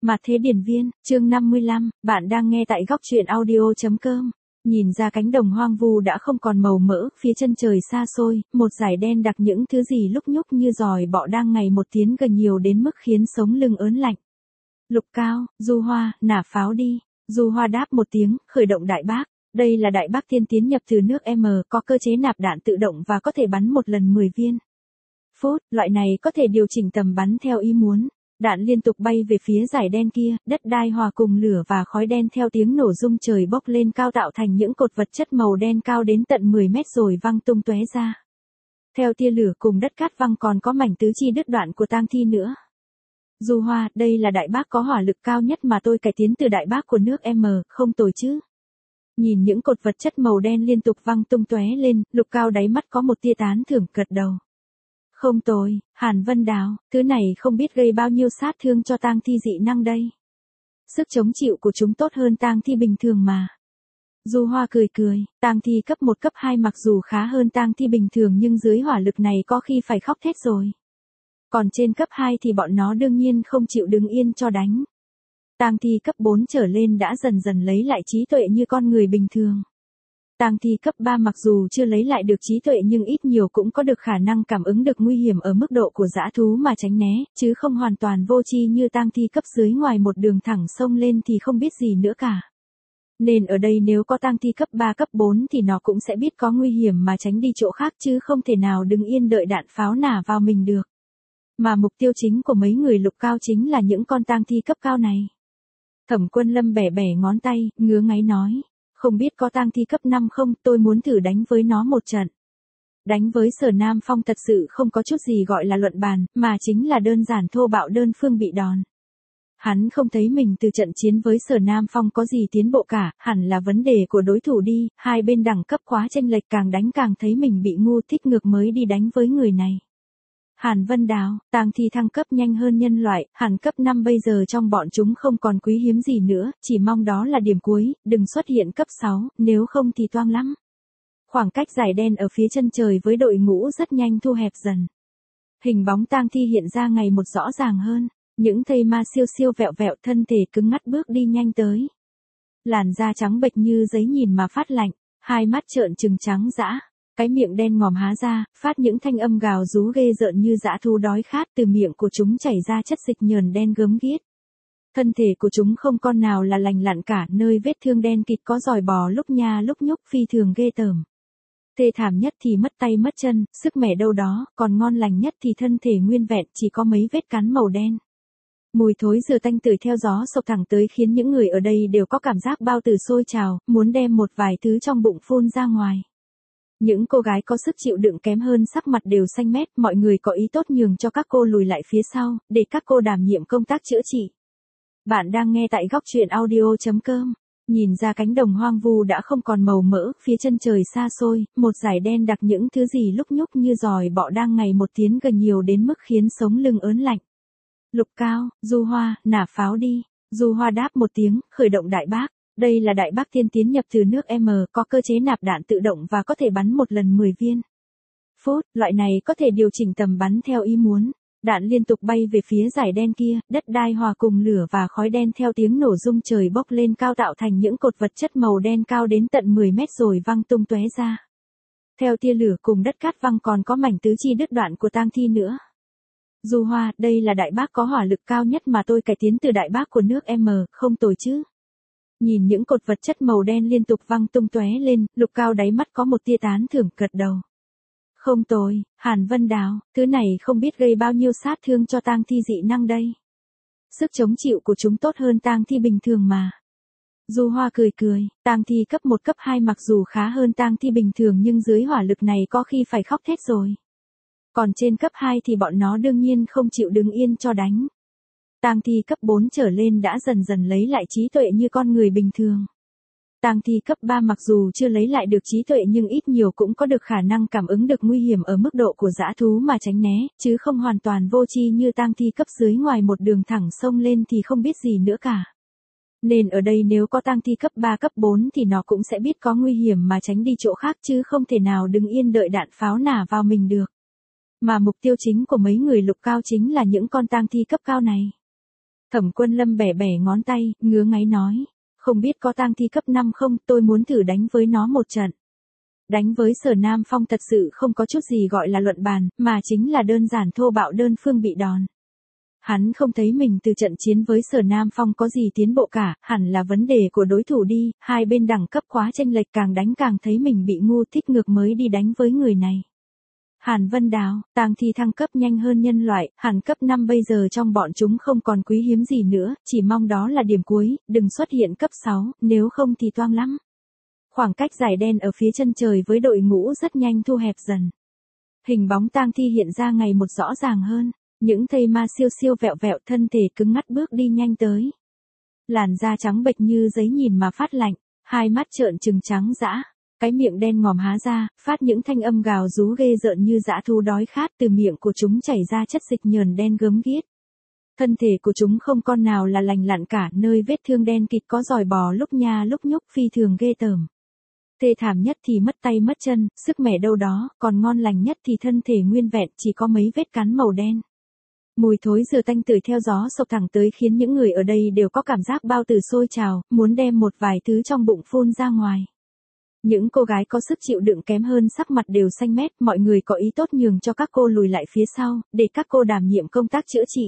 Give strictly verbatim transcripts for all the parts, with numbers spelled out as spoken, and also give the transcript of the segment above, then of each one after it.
Mặt thế điển viên, chương năm mươi lăm, bạn đang nghe tại góc truyện audio.com. Nhìn ra cánh đồng hoang vu đã không còn màu mỡ, phía chân trời xa xôi, một dải đen đặc những thứ gì lúc nhúc như giòi bọ đang ngày một tiến gần nhiều đến mức khiến sống lưng ớn lạnh. Lục Cao, Du Hoa, nả pháo đi. Du Hoa đáp một tiếng, khởi động đại bác. Đây là đại bác tiên tiến nhập từ nước M, có cơ chế nạp đạn tự động và có thể bắn một lần mười viên. Phút, loại này có thể điều chỉnh tầm bắn theo ý muốn. Đạn liên tục bay về phía dải đen kia, đất đai hòa cùng lửa và khói đen theo tiếng nổ rung trời bốc lên cao tạo thành những cột vật chất màu đen cao đến tận mười mét rồi văng tung tóe ra. Theo tia lửa cùng đất cát văng còn có mảnh tứ chi đứt đoạn của tang thi nữa. Du Hoa, đây là đại bác có hỏa lực cao nhất mà tôi cải tiến từ đại bác của nước M, không tồi chứ. Nhìn những cột vật chất màu đen liên tục văng tung tóe lên, Lục Cao đáy mắt có một tia tán thưởng gật đầu. Không tồi, Hàn Vân Đào, thứ này không biết gây bao nhiêu sát thương cho tang thi dị năng đây. Sức chống chịu của chúng tốt hơn tang thi bình thường mà. Du Hoa cười cười, tang thi cấp một cấp hai mặc dù khá hơn tang thi bình thường nhưng dưới hỏa lực này có khi phải khóc thét rồi. Còn trên cấp hai thì bọn nó đương nhiên không chịu đứng yên cho đánh. Tang thi cấp bốn trở lên đã dần dần lấy lại trí tuệ như con người bình thường. Tang thi cấp ba mặc dù chưa lấy lại được trí tuệ nhưng ít nhiều cũng có được khả năng cảm ứng được nguy hiểm ở mức độ của dã thú mà tránh né, chứ không hoàn toàn vô tri như tang thi cấp dưới ngoài một đường thẳng xông lên thì không biết gì nữa cả. Nên ở đây nếu có tang thi cấp ba cấp bốn thì nó cũng sẽ biết có nguy hiểm mà tránh đi chỗ khác chứ không thể nào đứng yên đợi đạn pháo nả vào mình được. Mà mục tiêu chính của mấy người Lục Cao chính là những con tang thi cấp cao này. Thẩm Quân Lâm bẻ bẻ ngón tay, ngứa ngáy nói. Không biết có tang thi cấp năm không, tôi muốn thử đánh với nó một trận. Đánh với Sở Nam Phong thật sự không có chút gì gọi là luận bàn, mà chính là đơn giản thô bạo đơn phương bị đòn. Hắn không thấy mình từ trận chiến với Sở Nam Phong có gì tiến bộ cả, hẳn là vấn đề của đối thủ đi, hai bên đẳng cấp quá chênh lệch càng đánh càng thấy mình bị ngu thích ngược mới đi đánh với người này. Hàn Vân Đào, tang thi thăng cấp nhanh hơn nhân loại, hẳn cấp năm bây giờ trong bọn chúng không còn quý hiếm gì nữa, chỉ mong đó là điểm cuối, đừng xuất hiện cấp sáu, nếu không thì toang lắm. Khoảng cách dải đen ở phía chân trời với đội ngũ rất nhanh thu hẹp dần. Hình bóng tang thi hiện ra ngày một rõ ràng hơn, những thây ma siêu siêu vẹo vẹo thân thể cứng ngắt bước đi nhanh tới. Làn da trắng bệch như giấy nhìn mà phát lạnh, hai mắt trợn trừng trắng dã. Cái miệng đen ngòm há ra, phát những thanh âm gào rú ghê rợn như dã thú đói khát, từ miệng của chúng chảy ra chất dịch nhờn đen gớm ghiếc. Thân thể của chúng không con nào là lành lặn cả, nơi vết thương đen kịt có giòi bò lúc nha lúc nhúc phi thường ghê tởm. Thê thảm nhất thì mất tay mất chân, sức mẻ đâu đó, còn ngon lành nhất thì thân thể nguyên vẹn chỉ có mấy vết cắn màu đen. Mùi thối dừa tanh tưởi theo gió sộc thẳng tới khiến những người ở đây đều có cảm giác bao tử sôi trào, muốn đem một vài thứ trong bụng phun ra ngoài. Những cô gái có sức chịu đựng kém hơn sắc mặt đều xanh mét, mọi người có ý tốt nhường cho các cô lùi lại phía sau, để các cô đảm nhiệm công tác chữa trị. Bạn đang nghe tại góc truyện audio.com. Nhìn ra cánh đồng hoang vu đã không còn màu mỡ, phía chân trời xa xôi, một dải đen đặc những thứ gì lúc nhúc như giòi bọ đang ngày một tiến gần nhiều đến mức khiến sống lưng ớn lạnh. Lục Cao, Du Hoa, nả pháo đi. Du Hoa đáp một tiếng, khởi động đại bác. Đây là đại bác tiên tiến nhập từ nước M, có cơ chế nạp đạn tự động và có thể bắn một lần mười viên. Phút, loại này có thể điều chỉnh tầm bắn theo ý muốn. Đạn liên tục bay về phía dải đen kia, đất đai hòa cùng lửa và khói đen theo tiếng nổ rung trời bốc lên cao tạo thành những cột vật chất màu đen cao đến tận mười mét rồi văng tung tóe ra. Theo tia lửa cùng đất cát văng còn có mảnh tứ chi đứt đoạn của tang thi nữa. Du Hoa, đây là đại bác có hỏa lực cao nhất mà tôi cải tiến từ đại bác của nước M, không tồi chứ. Nhìn những cột vật chất màu đen liên tục văng tung tóe lên, Lục Cao đáy mắt có một tia tán thưởng gật đầu. Không tồi, Hàn Vân Đào, thứ này không biết gây bao nhiêu sát thương cho tang thi dị năng đây. Sức chống chịu của chúng tốt hơn tang thi bình thường mà. Du Hoa cười cười, tang thi cấp một cấp hai mặc dù khá hơn tang thi bình thường nhưng dưới hỏa lực này có khi phải khóc thét rồi. Còn trên cấp hai thì bọn nó đương nhiên không chịu đứng yên cho đánh. Tang thi cấp bốn trở lên đã dần dần lấy lại trí tuệ như con người bình thường. Tang thi cấp ba mặc dù chưa lấy lại được trí tuệ nhưng ít nhiều cũng có được khả năng cảm ứng được nguy hiểm ở mức độ của dã thú mà tránh né, chứ không hoàn toàn vô tri như tang thi cấp dưới ngoài một đường thẳng xông lên thì không biết gì nữa cả. Nên ở đây nếu có tang thi cấp ba cấp bốn thì nó cũng sẽ biết có nguy hiểm mà tránh đi chỗ khác chứ không thể nào đứng yên đợi đạn pháo nả vào mình được. Mà mục tiêu chính của mấy người Lục Cao chính là những con tang thi cấp cao này. Thẩm Quân Lâm bẻ bẻ ngón tay, ngứa ngáy nói. Không biết có tang thi cấp năm không, tôi muốn thử đánh với nó một trận. Đánh với Sở Nam Phong thật sự không có chút gì gọi là luận bàn, mà chính là đơn giản thô bạo đơn phương bị đòn. Hắn không thấy mình từ trận chiến với Sở Nam Phong có gì tiến bộ cả, hẳn là vấn đề của đối thủ đi, hai bên đẳng cấp quá chênh lệch, càng đánh càng thấy mình bị ngu, thích ngược mới đi đánh với người này. Hàn Vân Đào, tang thi thăng cấp nhanh hơn nhân loại, hẳn cấp năm bây giờ trong bọn chúng không còn quý hiếm gì nữa, chỉ mong đó là điểm cuối, đừng xuất hiện cấp sáu, nếu không thì toang lắm. Khoảng cách dải đen ở phía chân trời với đội ngũ rất nhanh thu hẹp dần. Hình bóng tang thi hiện ra ngày một rõ ràng hơn, những thây ma siêu siêu vẹo vẹo, thân thể cứng ngắt bước đi nhanh tới. Làn da trắng bệch như giấy nhìn mà phát lạnh, hai mắt trợn trừng trắng dã, cái miệng đen ngòm há ra, phát những thanh âm gào rú ghê rợn như dã thú đói khát, từ miệng của chúng chảy ra chất dịch nhờn đen gớm ghiếc. Thân thể của chúng không con nào là lành lặn cả, nơi vết thương đen kịt có giòi bò lúc nha lúc nhúc, phi thường ghê tởm. Thê thảm nhất thì mất tay mất chân, sức mẻ đâu đó, còn ngon lành nhất thì thân thể nguyên vẹn, chỉ có mấy vết cắn màu đen. Mùi thối dừa tanh tưởi theo gió sộc thẳng tới khiến những người ở đây đều có cảm giác bao tử sôi trào, muốn đem một vài thứ trong bụng phun ra ngoài. Những cô gái có sức chịu đựng kém hơn sắc mặt đều xanh mét, mọi người có ý tốt nhường cho các cô lùi lại phía sau, để các cô đảm nhiệm công tác chữa trị.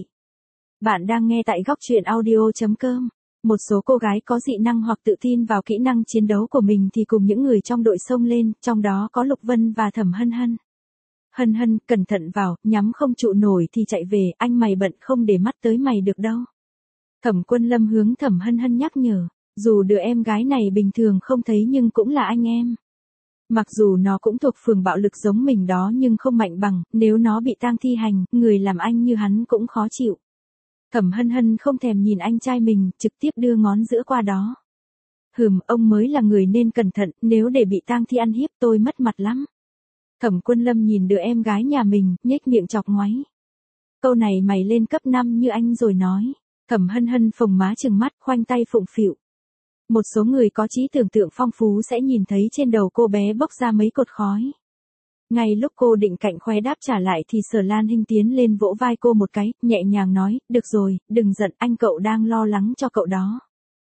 Bạn đang nghe tại góc truyện audio chấm com. Một số cô gái có dị năng hoặc tự tin vào kỹ năng chiến đấu của mình thì cùng những người trong đội xông lên, trong đó có Lục Vân và Thẩm Hân Hân. Hân Hân, cẩn thận vào, nhắm không trụ nổi thì chạy về, anh mày bận không để mắt tới mày được đâu. Thẩm Quân Lâm hướng Thẩm Hân Hân nhắc nhở, dù đứa em gái này bình thường không thấy nhưng cũng là anh em. Mặc dù nó cũng thuộc phường bạo lực giống mình đó nhưng không mạnh bằng, nếu nó bị tang thi hành, người làm anh như hắn cũng khó chịu. Thẩm Hân Hân không thèm nhìn anh trai mình, trực tiếp đưa ngón giữa qua đó. Hừm, ông mới là người nên cẩn thận, nếu để bị tang thi ăn hiếp tôi mất mặt lắm. Thẩm Quân Lâm nhìn đứa em gái nhà mình, nhếch miệng chọc ngoáy. Câu này mày lên cấp năm như anh rồi nói. Thẩm Hân Hân phồng má trừng mắt, khoanh tay phụng phịu. Một số người có trí tưởng tượng phong phú sẽ nhìn thấy trên đầu cô bé bốc ra mấy cột khói. Ngay lúc cô định cạnh khoe đáp trả lại thì Sở Lan Hinh tiến lên vỗ vai cô một cái, nhẹ nhàng nói, được rồi, đừng giận, anh cậu đang lo lắng cho cậu đó.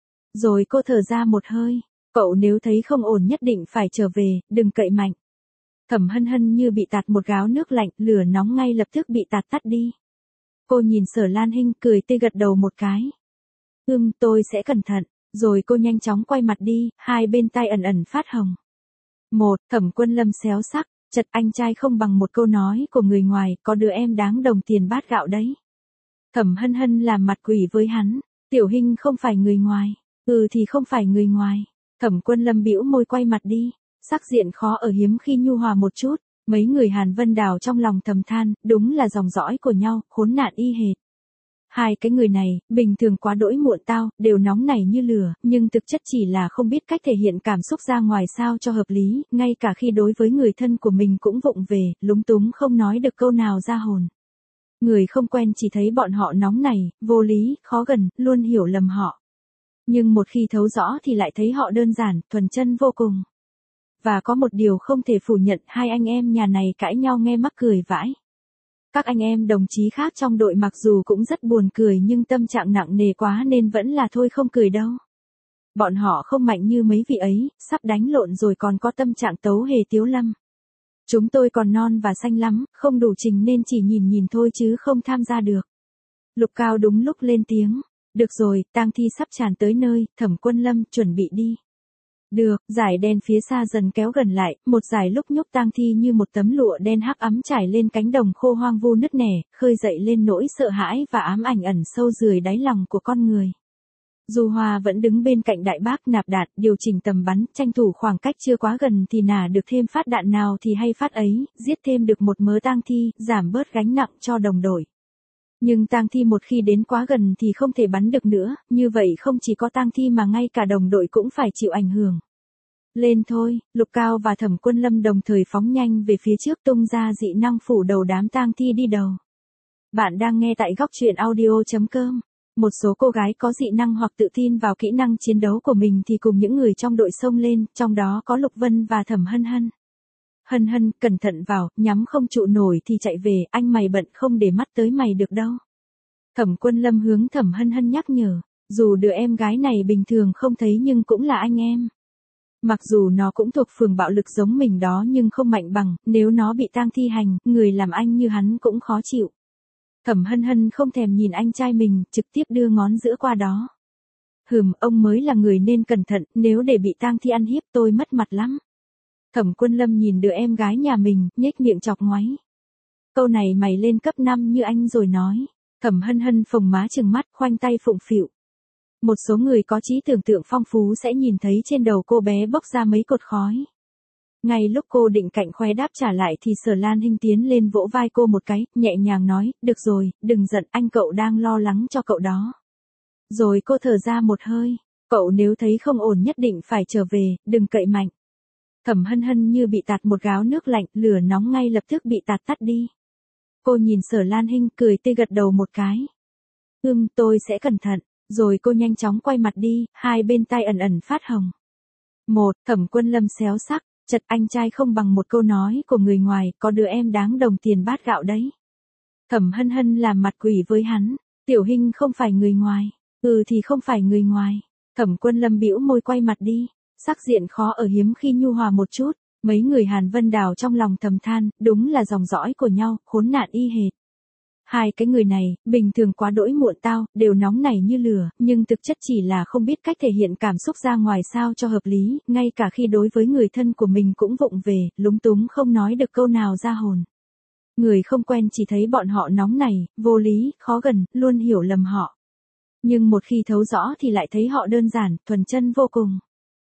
Rồi cô thở ra một hơi, cậu nếu thấy không ổn nhất định phải trở về, đừng cậy mạnh. Thẩm Hân Hân như bị tạt một gáo nước lạnh, lửa nóng ngay lập tức bị tạt tắt đi. Cô nhìn Sở Lan Hinh cười tươi gật đầu một cái. Ừm, tôi sẽ cẩn thận, rồi cô nhanh chóng quay mặt đi, hai bên tay ẩn ẩn phát hồng. Một, Thẩm Quân Lâm xéo sắc, chật anh trai không bằng một câu nói của người ngoài, có đứa em đáng đồng tiền bát gạo đấy. Thẩm Hân Hân làm mặt quỷ với hắn, Tiểu Hinh không phải người ngoài, ừ thì không phải người ngoài. Thẩm Quân Lâm bĩu môi quay mặt đi, sắc diện khó ở hiếm khi nhu hòa một chút, mấy người Hàn Vân Đào trong lòng thầm than, đúng là dòng dõi của nhau, khốn nạn y hệt. Hai cái người này, bình thường quá đỗi muộn tao, đều nóng nảy như lửa, nhưng thực chất chỉ là không biết cách thể hiện cảm xúc ra ngoài sao cho hợp lý, ngay cả khi đối với người thân của mình cũng vụng về, lúng túng không nói được câu nào ra hồn. Người không quen chỉ thấy bọn họ nóng nảy, vô lý, khó gần, luôn hiểu lầm họ. Nhưng một khi thấu rõ thì lại thấy họ đơn giản, thuần chân vô cùng. Và có một điều không thể phủ nhận, hai anh em nhà này cãi nhau nghe mắc cười vãi. Các anh em đồng chí khác trong đội mặc dù cũng rất buồn cười nhưng tâm trạng nặng nề quá nên vẫn là thôi không cười đâu. Bọn họ không mạnh như mấy vị ấy, sắp đánh lộn rồi còn có tâm trạng tấu hề tiếu lâm. Chúng tôi còn non và xanh lắm, không đủ trình nên chỉ nhìn nhìn thôi chứ không tham gia được. Lục Cao đúng lúc lên tiếng. Được rồi, tang thi sắp tràn tới nơi, Thẩm Quân Lâm chuẩn bị đi. Được, dải đen phía xa dần kéo gần lại, một dải lúc nhúc tang thi như một tấm lụa đen hắc ấm trải lên cánh đồng khô hoang vu nứt nẻ, khơi dậy lên nỗi sợ hãi và ám ảnh ẩn sâu dưới đáy lòng của con người. Du Hoa vẫn đứng bên cạnh đại bác nạp đạn, điều chỉnh tầm bắn, tranh thủ khoảng cách chưa quá gần thì nả được thêm phát đạn nào thì hay phát ấy, giết thêm được một mớ tang thi, giảm bớt gánh nặng cho đồng đội. Nhưng tang thi một khi đến quá gần thì không thể bắn được nữa, như vậy không chỉ có tang thi mà ngay cả đồng đội cũng phải chịu ảnh hưởng. Lên thôi, Lục Cao và Thẩm Quân Lâm đồng thời phóng nhanh về phía trước tung ra dị năng phủ đầu đám tang thi đi đầu. Bạn đang nghe tại góc truyện audio chấm com. Một số cô gái có dị năng hoặc tự tin vào kỹ năng chiến đấu của mình thì cùng những người trong đội xông lên, trong đó có Lục Vân và Thẩm Hân Hân. Hân Hân, cẩn thận vào, nhắm không trụ nổi thì chạy về, anh mày bận không để mắt tới mày được đâu. Thẩm Quân Lâm hướng Thẩm Hân Hân nhắc nhở, dù đứa em gái này bình thường không thấy nhưng cũng là anh em. Mặc dù nó cũng thuộc phường bạo lực giống mình đó nhưng không mạnh bằng, nếu nó bị tang thi hành, người làm anh như hắn cũng khó chịu. Thẩm Hân Hân không thèm nhìn anh trai mình, trực tiếp đưa ngón giữa qua đó. Hừm, ông mới là người nên cẩn thận, nếu để bị tang thi ăn hiếp tôi mất mặt lắm. Thẩm Quân Lâm nhìn đứa em gái nhà mình, nhếch miệng chọc ngoáy. Câu này mày lên cấp năm như anh rồi nói. Thẩm Hân Hân phồng má trừng mắt, khoanh tay phụng phịu. Một số người có trí tưởng tượng phong phú sẽ nhìn thấy trên đầu cô bé bốc ra mấy cột khói. Ngay lúc cô định cạnh khoe đáp trả lại thì Sở Lan Hinh tiến lên vỗ vai cô một cái, nhẹ nhàng nói, được rồi, đừng giận, anh cậu đang lo lắng cho cậu đó. Rồi cô thở ra một hơi, cậu nếu thấy không ổn nhất định phải trở về, đừng cậy mạnh. Thẩm Hân Hân như bị tạt một gáo nước lạnh, lửa nóng ngay lập tức bị tạt tắt đi. Cô nhìn Sở Lan Hinh cười tươi gật đầu một cái. Ừm, tôi sẽ cẩn thận, rồi cô nhanh chóng quay mặt đi, hai bên tai ẩn ẩn phát hồng. Một, Thẩm Quân Lâm xéo sắc, chật anh trai không bằng một câu nói của người ngoài, có đứa em đáng đồng tiền bát gạo đấy. Thẩm Hân Hân làm mặt quỷ với hắn, Tiểu Hinh không phải người ngoài, ừ thì không phải người ngoài. Thẩm Quân Lâm bĩu môi quay mặt đi, sắc diện khó ở hiếm khi nhu hòa một chút. Mấy người Hàn Vân Đào trong lòng thầm than, đúng là dòng dõi của nhau, khốn nạn y hệt. Hai cái người này, bình thường quá đỗi muộn tao, đều nóng nảy như lửa, nhưng thực chất chỉ là không biết cách thể hiện cảm xúc ra ngoài sao cho hợp lý, ngay cả khi đối với người thân của mình cũng vụng về, lúng túng không nói được câu nào ra hồn. Người không quen chỉ thấy bọn họ nóng nảy, vô lý, khó gần, luôn hiểu lầm họ. Nhưng một khi thấu rõ thì lại thấy họ đơn giản, thuần chân vô cùng.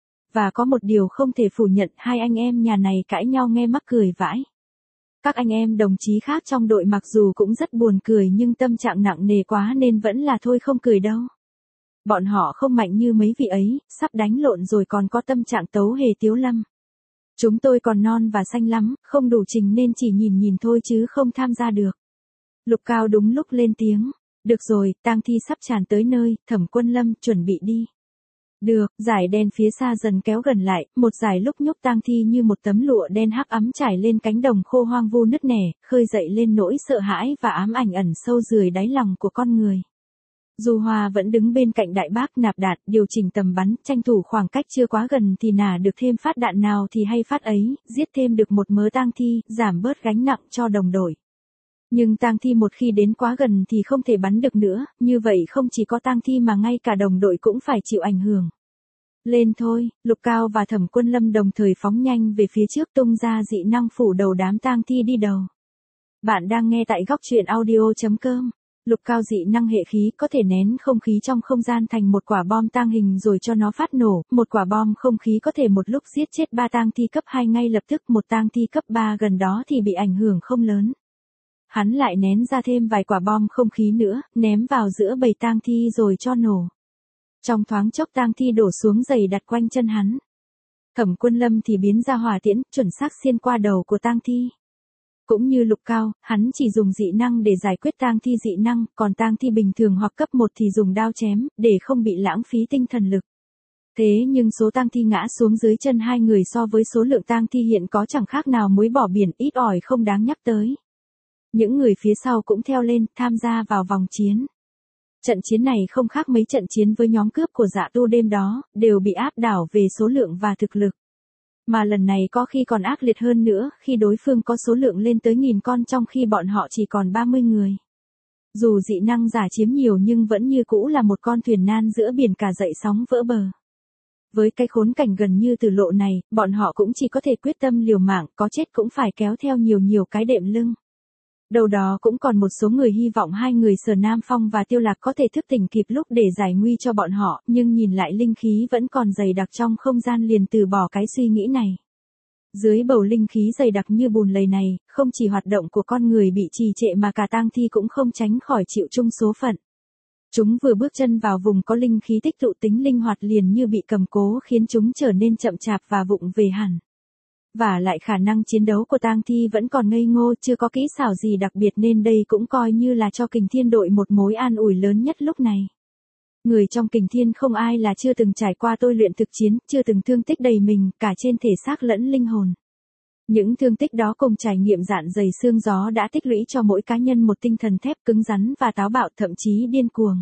Và có một điều không thể phủ nhận, hai anh em nhà này cãi nhau nghe mắc cười vãi. Các anh em đồng chí khác trong đội mặc dù cũng rất buồn cười nhưng tâm trạng nặng nề quá nên vẫn là thôi không cười đâu. Bọn họ không mạnh như mấy vị ấy, sắp đánh lộn rồi còn có tâm trạng tấu hề tiếu lâm. Chúng tôi còn non và xanh lắm, không đủ trình nên chỉ nhìn nhìn thôi chứ không tham gia được. Lục Cao đúng lúc lên tiếng. Được rồi, tang thi sắp tràn tới nơi, Thẩm Quân Lâm chuẩn bị đi. Được, dải đen phía xa dần kéo gần lại, một dải lúc nhúc tang thi như một tấm lụa đen hắc ấm trải lên cánh đồng khô hoang vu nứt nẻ, khơi dậy lên nỗi sợ hãi và ám ảnh ẩn sâu dưới đáy lòng của con người. Du Hoa vẫn đứng bên cạnh đại bác nạp đạn, điều chỉnh tầm bắn, tranh thủ khoảng cách chưa quá gần thì nả được thêm phát đạn nào thì hay phát ấy, giết thêm được một mớ tang thi, giảm bớt gánh nặng cho đồng đội. Nhưng tang thi một khi đến quá gần thì không thể bắn được nữa, như vậy không chỉ có tang thi mà ngay cả đồng đội cũng phải chịu ảnh hưởng. Lên thôi, Lục Cao và Thẩm Quân Lâm đồng thời phóng nhanh về phía trước tung ra dị năng phủ đầu đám tang thi đi đầu. Bạn đang nghe tại góc truyện audio chấm com. Lục Cao dị năng hệ khí có thể nén không khí trong không gian thành một quả bom tang hình rồi cho nó phát nổ, một quả bom không khí có thể một lúc giết chết ba tang thi cấp hai ngay lập tức, một tang thi cấp ba gần đó thì bị ảnh hưởng không lớn. Hắn lại nén ra thêm vài quả bom không khí nữa, ném vào giữa bầy tang thi rồi cho nổ. Trong thoáng chốc tang thi đổ xuống dày đặt quanh chân hắn. Thẩm Quân Lâm thì biến ra hỏa tiễn, chuẩn xác xuyên qua đầu của tang thi. Cũng như Lục Cao, hắn chỉ dùng dị năng để giải quyết tang thi dị năng, còn tang thi bình thường hoặc cấp một thì dùng đao chém, để không bị lãng phí tinh thần lực. Thế nhưng số tang thi ngã xuống dưới chân hai người so với số lượng tang thi hiện có chẳng khác nào muối bỏ biển, ít ỏi không đáng nhắc tới. Những người phía sau cũng theo lên, tham gia vào vòng chiến. Trận chiến này không khác mấy trận chiến với nhóm cướp của Dạ Tu đêm đó, đều bị áp đảo về số lượng và thực lực. Mà lần này có khi còn ác liệt hơn nữa, khi đối phương có số lượng lên tới nghìn con trong khi bọn họ chỉ còn ba mươi người. Dù dị năng giả chiếm nhiều nhưng vẫn như cũ là một con thuyền nan giữa biển cả dậy sóng vỡ bờ. Với cái khốn cảnh gần như tử lộ này, bọn họ cũng chỉ có thể quyết tâm liều mạng, có chết cũng phải kéo theo nhiều nhiều cái đệm lưng. Đâu đó cũng còn một số người hy vọng hai người Sở Nam Phong và Tiêu Lạc có thể thức tỉnh kịp lúc để giải nguy cho bọn họ, nhưng nhìn lại linh khí vẫn còn dày đặc trong không gian liền từ bỏ cái suy nghĩ này. Dưới bầu linh khí dày đặc như bùn lầy này, không chỉ hoạt động của con người bị trì trệ mà cả tang thi cũng không tránh khỏi chịu chung số phận. Chúng vừa bước chân vào vùng có linh khí tích tụ tính linh hoạt liền như bị cầm cố khiến chúng trở nên chậm chạp và vụng về hẳn. Và lại khả năng chiến đấu của tang thi vẫn còn ngây ngô, chưa có kỹ xảo gì đặc biệt nên đây cũng coi như là cho Kình Thiên đội một mối an ủi lớn nhất lúc này. Người trong Kình Thiên không ai là chưa từng trải qua tôi luyện thực chiến, chưa từng thương tích đầy mình, cả trên thể xác lẫn linh hồn. Những thương tích đó cùng trải nghiệm dạn dày xương gió đã tích lũy cho mỗi cá nhân một tinh thần thép cứng rắn và táo bạo, thậm chí điên cuồng.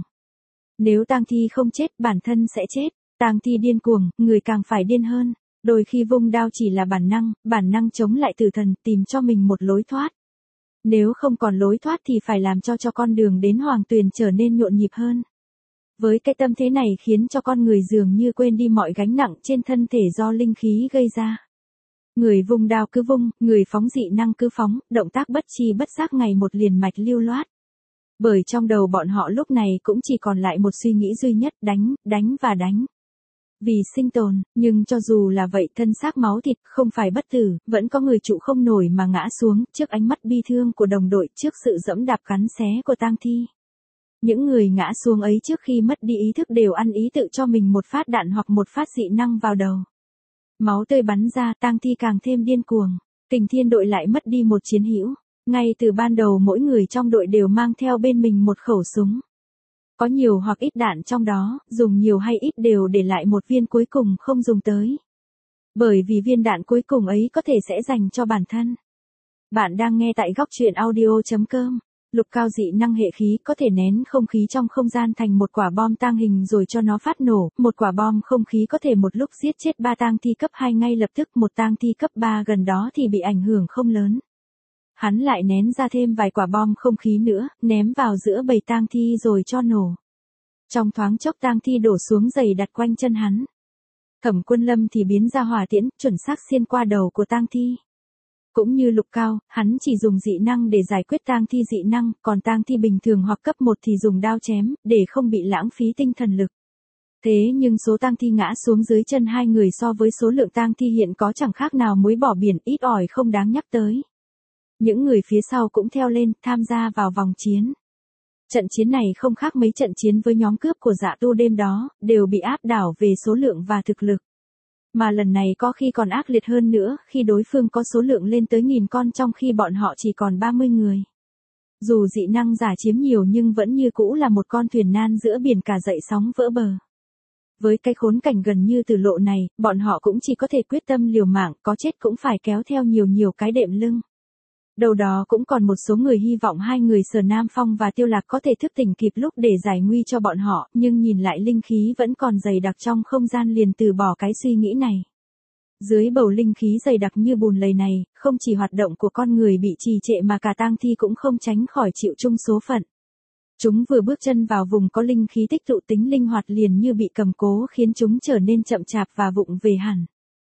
Nếu tang thi không chết, bản thân sẽ chết. Tang thi điên cuồng, người càng phải điên hơn. Đôi khi vung đao chỉ là bản năng, bản năng chống lại tử thần, tìm cho mình một lối thoát. Nếu không còn lối thoát thì phải làm cho cho con đường đến hoàng tuyền trở nên nhộn nhịp hơn. Với cái tâm thế này khiến cho con người dường như quên đi mọi gánh nặng trên thân thể do linh khí gây ra. Người vung đao cứ vung, người phóng dị năng cứ phóng, động tác bất chi bất giác ngày một liền mạch lưu loát. Bởi trong đầu bọn họ lúc này cũng chỉ còn lại một suy nghĩ duy nhất, đánh, đánh và đánh. Vì sinh tồn, nhưng cho dù là vậy thân xác máu thịt không phải bất tử, vẫn có người trụ không nổi mà ngã xuống trước ánh mắt bi thương của đồng đội, trước sự dẫm đạp cắn xé của tang thi. Những người ngã xuống ấy trước khi mất đi ý thức đều ăn ý tự cho mình một phát đạn hoặc một phát dị năng vào đầu. Máu tươi bắn ra, tang thi càng thêm điên cuồng. Kình Thiên đội lại mất đi một chiến hữu. Ngay từ ban đầu mỗi người trong đội đều mang theo bên mình một khẩu súng. Có nhiều hoặc ít đạn trong đó, dùng nhiều hay ít đều để lại một viên cuối cùng không dùng tới. Bởi vì viên đạn cuối cùng ấy có thể sẽ dành cho bản thân. Bạn đang nghe tại góc truyện audio chấm com. Lục cao dị năng hệ khí có thể nén không khí trong không gian thành một quả bom tang hình rồi cho nó phát nổ. Một quả bom không khí có thể một lúc giết chết ba tang thi cấp hai ngay lập tức, một tang thi cấp ba gần đó thì bị ảnh hưởng không lớn. Hắn lại nén ra thêm vài quả bom không khí nữa, ném vào giữa bầy tang thi rồi cho nổ. Trong thoáng chốc tang thi đổ xuống dày đặt quanh chân hắn. Thẩm Quân Lâm thì biến ra hỏa tiễn, chuẩn xác xuyên qua đầu của tang thi. Cũng như Lục Cao, hắn chỉ dùng dị năng để giải quyết tang thi dị năng, còn tang thi bình thường hoặc cấp một thì dùng đao chém, để không bị lãng phí tinh thần lực. Thế nhưng số tang thi ngã xuống dưới chân hai người so với số lượng tang thi hiện có chẳng khác nào muối bỏ biển, ít ỏi không đáng nhắc tới. Những người phía sau cũng theo lên, tham gia vào vòng chiến. Trận chiến này không khác mấy trận chiến với nhóm cướp của Dạ Tu đêm đó, đều bị áp đảo về số lượng và thực lực. Mà lần này có khi còn ác liệt hơn nữa, khi đối phương có số lượng lên tới nghìn con trong khi bọn họ chỉ còn ba mươi người. Dù dị năng giả chiếm nhiều nhưng vẫn như cũ là một con thuyền nan giữa biển cả dậy sóng vỡ bờ. Với cái khốn cảnh gần như tử lộ này, bọn họ cũng chỉ có thể quyết tâm liều mạng, có chết cũng phải kéo theo nhiều nhiều cái đệm lưng. Đầu đó cũng còn một số người hy vọng hai người Sở Nam Phong và Tiêu Lạc có thể thức tỉnh kịp lúc để giải nguy cho bọn họ, nhưng nhìn lại linh khí vẫn còn dày đặc trong không gian liền từ bỏ cái suy nghĩ này. Dưới bầu linh khí dày đặc như bùn lầy này, không chỉ hoạt động của con người bị trì trệ mà cả tang thi cũng không tránh khỏi chịu chung số phận. Chúng vừa bước chân vào vùng có linh khí tích tụ, tính linh hoạt liền như bị cầm cố khiến chúng trở nên chậm chạp và vụng về hẳn.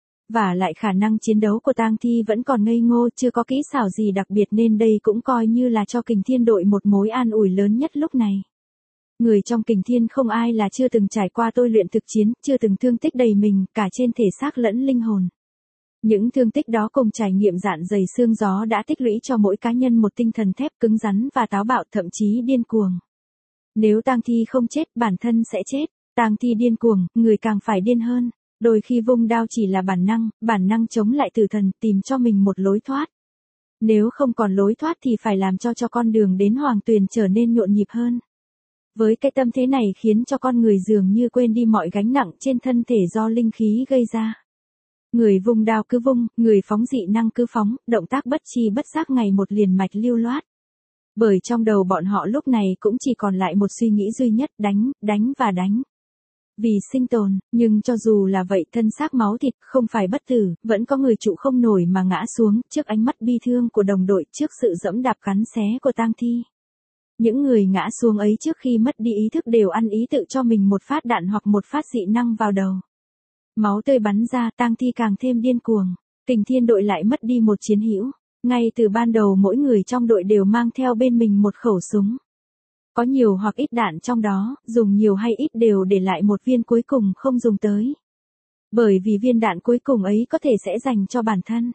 Và lại khả năng chiến đấu của tang thi vẫn còn ngây ngô, chưa có kỹ xảo gì đặc biệt nên đây cũng coi như là cho Kình Thiên đội một mối an ủi lớn nhất lúc này. Người trong Kình Thiên không ai là chưa từng trải qua tôi luyện thực chiến, chưa từng thương tích đầy mình, cả trên thể xác lẫn linh hồn. Những thương tích đó cùng trải nghiệm dạn dày xương gió đã tích lũy cho mỗi cá nhân một tinh thần thép cứng rắn và táo bạo, thậm chí điên cuồng. Nếu tang thi không chết, bản thân sẽ chết. Tang thi điên cuồng, người càng phải điên hơn. Đôi khi vung đao chỉ là bản năng, bản năng chống lại tử thần, tìm cho mình một lối thoát. Nếu không còn lối thoát thì phải làm cho cho con đường đến hoàng tuyền trở nên nhộn nhịp hơn. Với cái tâm thế này khiến cho con người dường như quên đi mọi gánh nặng trên thân thể do linh khí gây ra. Người vung đao cứ vung, người phóng dị năng cứ phóng, động tác bất chi bất giác ngày một liền mạch lưu loát. Bởi trong đầu bọn họ lúc này cũng chỉ còn lại một suy nghĩ duy nhất, đánh, đánh và đánh. Vì sinh tồn, nhưng cho dù là vậy thân xác máu thịt không phải bất tử, vẫn có người trụ không nổi mà ngã xuống trước ánh mắt bi thương của đồng đội, trước sự dẫm đạp cắn xé của tang thi. Những người ngã xuống ấy trước khi mất đi ý thức đều ăn ý tự cho mình một phát đạn hoặc một phát dị năng vào đầu. Máu tươi bắn ra, tang thi càng thêm điên cuồng. Kình Thiên đội lại mất đi một chiến hữu. Ngay từ ban đầu mỗi người trong đội đều mang theo bên mình một khẩu súng. Có nhiều hoặc ít đạn trong đó, dùng nhiều hay ít đều để lại một viên cuối cùng không dùng tới. Bởi vì viên đạn cuối cùng ấy có thể sẽ dành cho bản thân.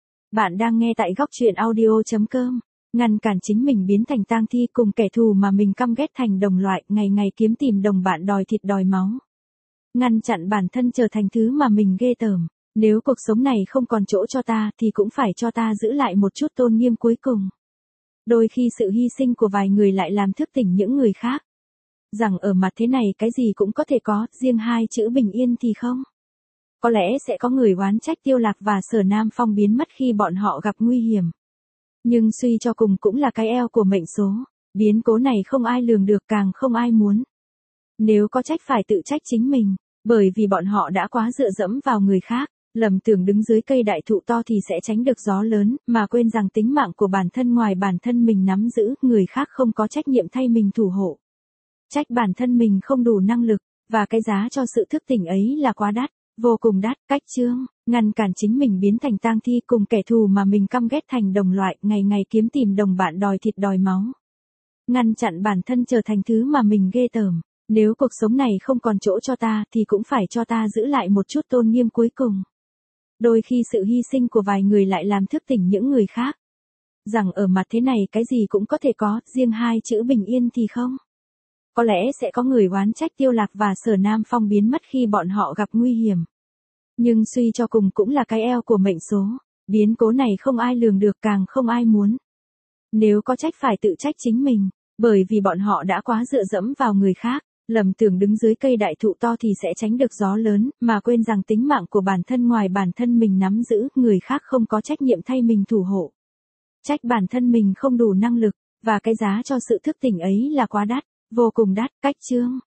Bạn đang nghe tại góc truyện audio chấm com. Ngăn cản chính mình biến thành tang thi cùng kẻ thù mà mình căm ghét thành đồng loại, ngày ngày kiếm tìm đồng bạn đòi thịt đòi máu. Ngăn chặn bản thân trở thành thứ mà mình ghê tởm. Nếu cuộc sống này không còn chỗ cho ta thì cũng phải cho ta giữ lại một chút tôn nghiêm cuối cùng. Đôi khi sự hy sinh của vài người lại làm thức tỉnh những người khác. Rằng ở mặt thế này cái gì cũng có thể có, riêng hai chữ bình yên thì không. Có Có lẽ sẽ có người oán trách Tiêu Lạc và Sở Nam Phong biến mất khi bọn họ gặp nguy hiểm. Nhưng suy cho cùng cũng là cái eo của mệnh số, biến cố này không ai lường được càng không ai muốn. Nếu có trách phải tự trách chính mình, bởi vì bọn họ đã quá dựa dẫm vào người khác, lầm tưởng đứng dưới cây đại thụ to thì sẽ tránh được gió lớn, mà quên rằng tính mạng của bản thân ngoài bản thân mình nắm giữ, người khác không có trách nhiệm thay mình thủ hộ. Trách bản thân mình không đủ năng lực, và cái giá cho sự thức tỉnh ấy là quá đắt, vô cùng đắt. Cách chương, ngăn cản chính mình biến thành tang thi cùng kẻ thù mà mình căm ghét thành đồng loại, ngày ngày kiếm tìm đồng bạn đòi thịt đòi máu. Ngăn chặn bản thân trở thành thứ mà mình ghê tởm. Nếu cuộc sống này không còn chỗ cho ta thì cũng phải cho ta giữ lại một chút tôn nghiêm cuối cùng. Đôi khi sự hy sinh của vài người lại làm thức tỉnh những người khác. Rằng ở mặt thế này cái gì cũng có thể có, riêng hai chữ bình yên thì không. Có lẽ sẽ có người oán trách Tiêu Lạc và Sở Nam Phong biến mất khi bọn họ gặp nguy hiểm. Nhưng suy cho cùng cũng là cái eo của mệnh số, biến cố này không ai lường được càng không ai muốn. Nếu có trách phải tự trách chính mình, bởi vì bọn họ đã quá dựa dẫm vào người khác, lầm tưởng đứng dưới cây đại thụ to thì sẽ tránh được gió lớn, mà quên rằng tính mạng của bản thân ngoài bản thân mình nắm giữ, người khác không có trách nhiệm thay mình thủ hộ. Trách bản thân mình không đủ năng lực, và cái giá cho sự thức tỉnh ấy là quá đắt, vô cùng đắt. Cách chương,